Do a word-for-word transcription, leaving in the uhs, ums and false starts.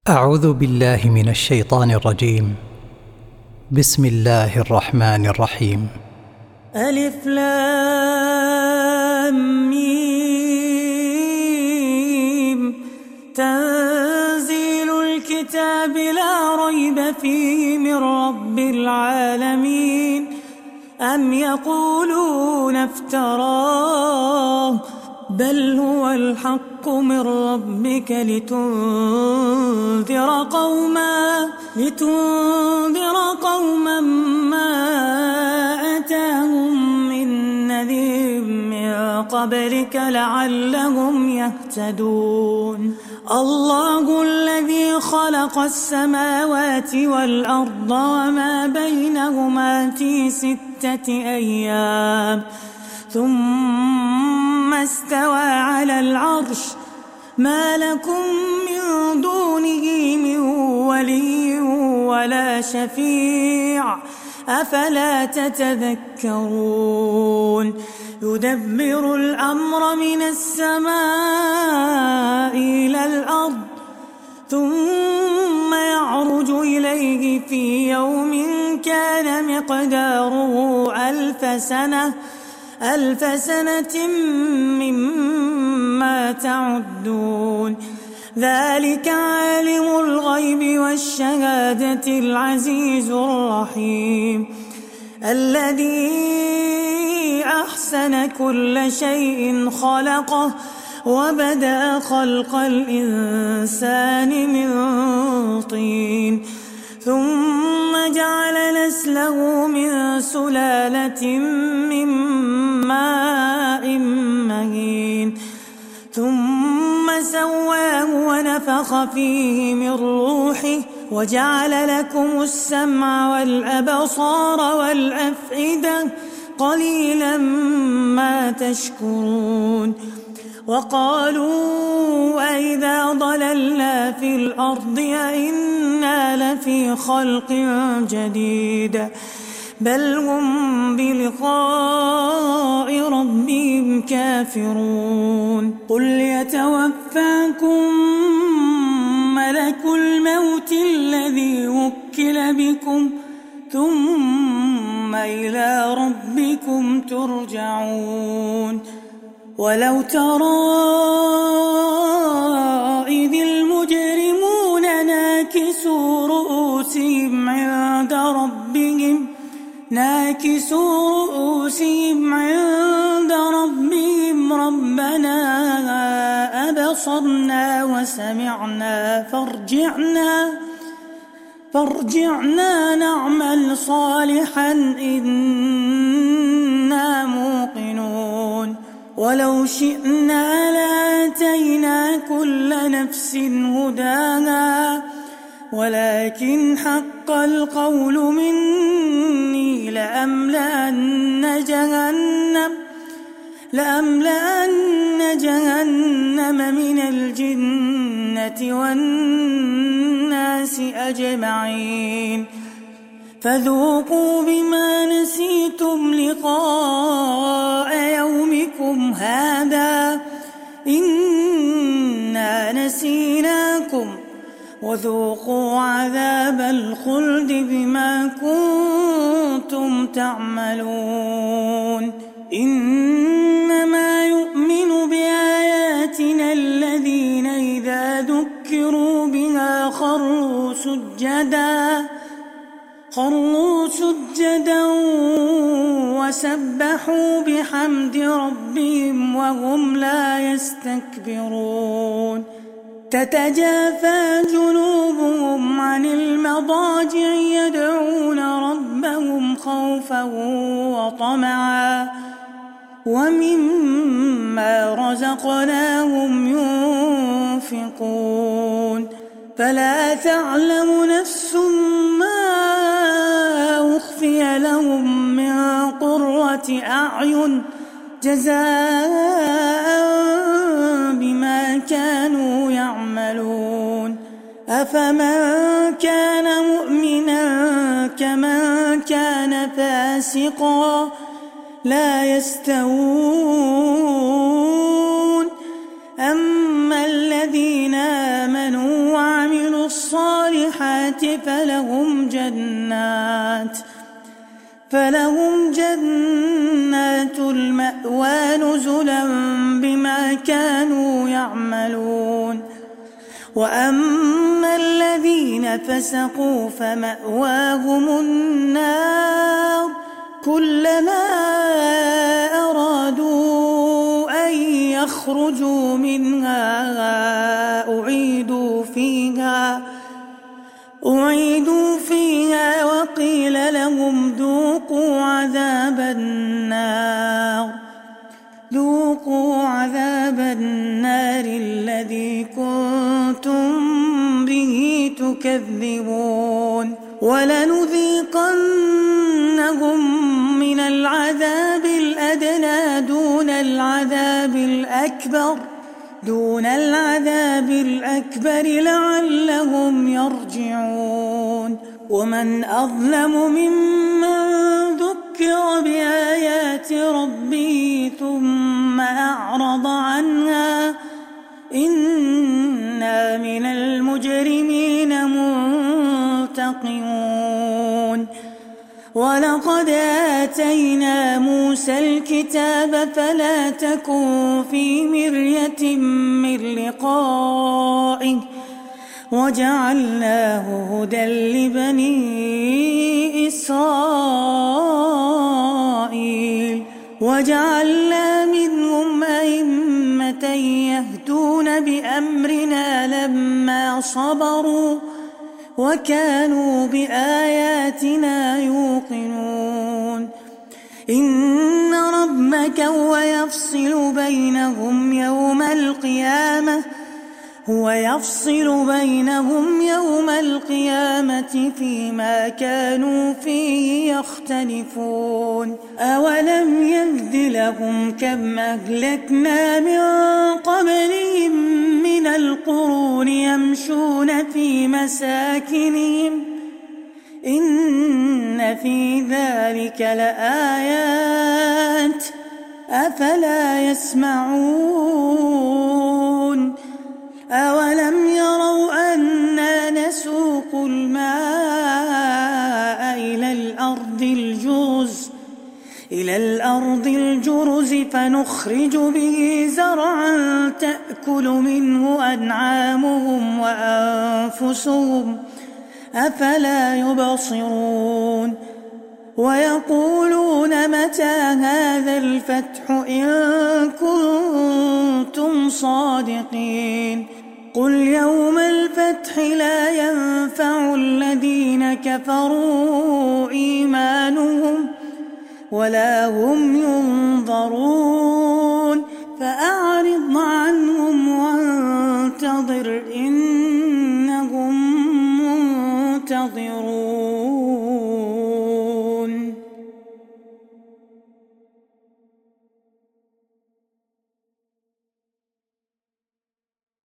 أعوذ بالله من الشيطان الرجيم. بسم الله الرحمن الرحيم. ألف لام ميم. تنزيل الكتاب لا ريب فيه من رب العالمين. أم يقولون افتراه بل هو الحق من ربك لتنذر قوما لتنذر قوما ما أتاهم من نذير من قبلك لعلهم يهتدون. الله الذي خلق السماوات والأرض وما بينهما في ستة أيام ثم استوى على العرش. ما لكم من دونه من ولي ولا شفيع أفلا تتذكرون. يدبر الأمر من السماء إلى الأرض ثم يعرج إليه في يوم كان مقداره ألف سنة ألف سنة مما تعدون. ذلك عالم الغيب والشهادة العزيز الرحيم الذي أحسن كل شيء خلقه وبدأ خلق الإنسان من طين ثم جعل نسله من سلالة من ماء مهين ثم سواه ونفخ فيه من روحه وجعل لكم السمع والأبصار والأفئدة قليلا ما تشكرون. وقالوا أئذا ضللنا في الأرض أئنا لفي خلق جديد بل هم بلقاء ربهم كافرون. قل يتوفاكم ملك الموت الذي وكل بكم ثم إلى ربكم ترجعون. ولو ترى إذ المجرمون ناكسوا رؤوسهم عند ربهم ناكسوا رؤوسهم عند ربهم ربنا أبصرنا وسمعنا فارجعنا فارجعنا نعمل صالحا إنا موقنون. ولو شئنا لآتينا كل نفس هداها ولكن حق القول مني لأملأن جهنم لأملأن جهنم من الجنة والناس أجمعين. فذوقوا بما نسيتم لقاء يومكم هذا إنا نسيناكم وذوقوا عذاب الخلد بما كنتم تعملون. إنما يؤمن بآياتنا الذين إذا ذكروا بها خروا سجدا خروا سجدا وسبحوا بحمد ربهم وهم لا يستكبرون. تتجافى جنوبهم عن المضاجع يدعون ربهم خوفا وطمعا ومما رزقناهم ينفقون. فلا تعلم نفس ما أخفي لهم من قرة أعين جزاء بما كانوا يعملون. أفمن كان مؤمنا كمن كان فاسقا لا يستوون. أما الذين آمنوا وعملوا الصالحات الصالحات فلهم جنات فلهم جنات المأوى نزلا بما كانوا يعملون. وأما الذين فسقوا فمأواهم النار كلما أرادوا أن يخرجوا منها أعيدوا فيها أعيدوا فيها وقيل لهم ذوقوا عذاب النار ذوقوا عذاب النار الذي كنتم به تكذبون. ولنذيقنهم من العذاب الأدنى دون العذاب الأكبر دون العذاب الأكبر لعلهم يرجعون. ومن أظلم ممن ذكر بآيات ربه ثم أعرض عنها إنا من المجرمين منتقمون. ولقد آتينا موسى الكتاب فلا تكن في مرية من لقائه وجعلناه هدى لبني إسرائيل وجعلنا منهم أئمة يهدون بأمرنا لما صبروا وكانوا بآياتنا يوقنون. إن ربك هو يفصل بينهم يوم القيامة هو يفصل بينهم يوم القيامة فيما كانوا فيه يختلفون. أولم يهد لهم كم أهلكنا من قبلهم من القرون يمشون في مساكنهم إن في ذلك لآيات أفلا يسمعون. أولم يروا أنا نسوق الماء إلى الأرض الجرز إلى الأرض الجرز فنخرج به زرعا تأكل منه أنعامهم وأنفسهم أفلا يبصرون. ويقولون متى هذا الفتح إن كنتم صادقين قل يوم الفتح لا ينفع الذين كفروا إيمانهم ولا هم ينظرون فأعرض عنهم وانتظر إنهم منتظرون.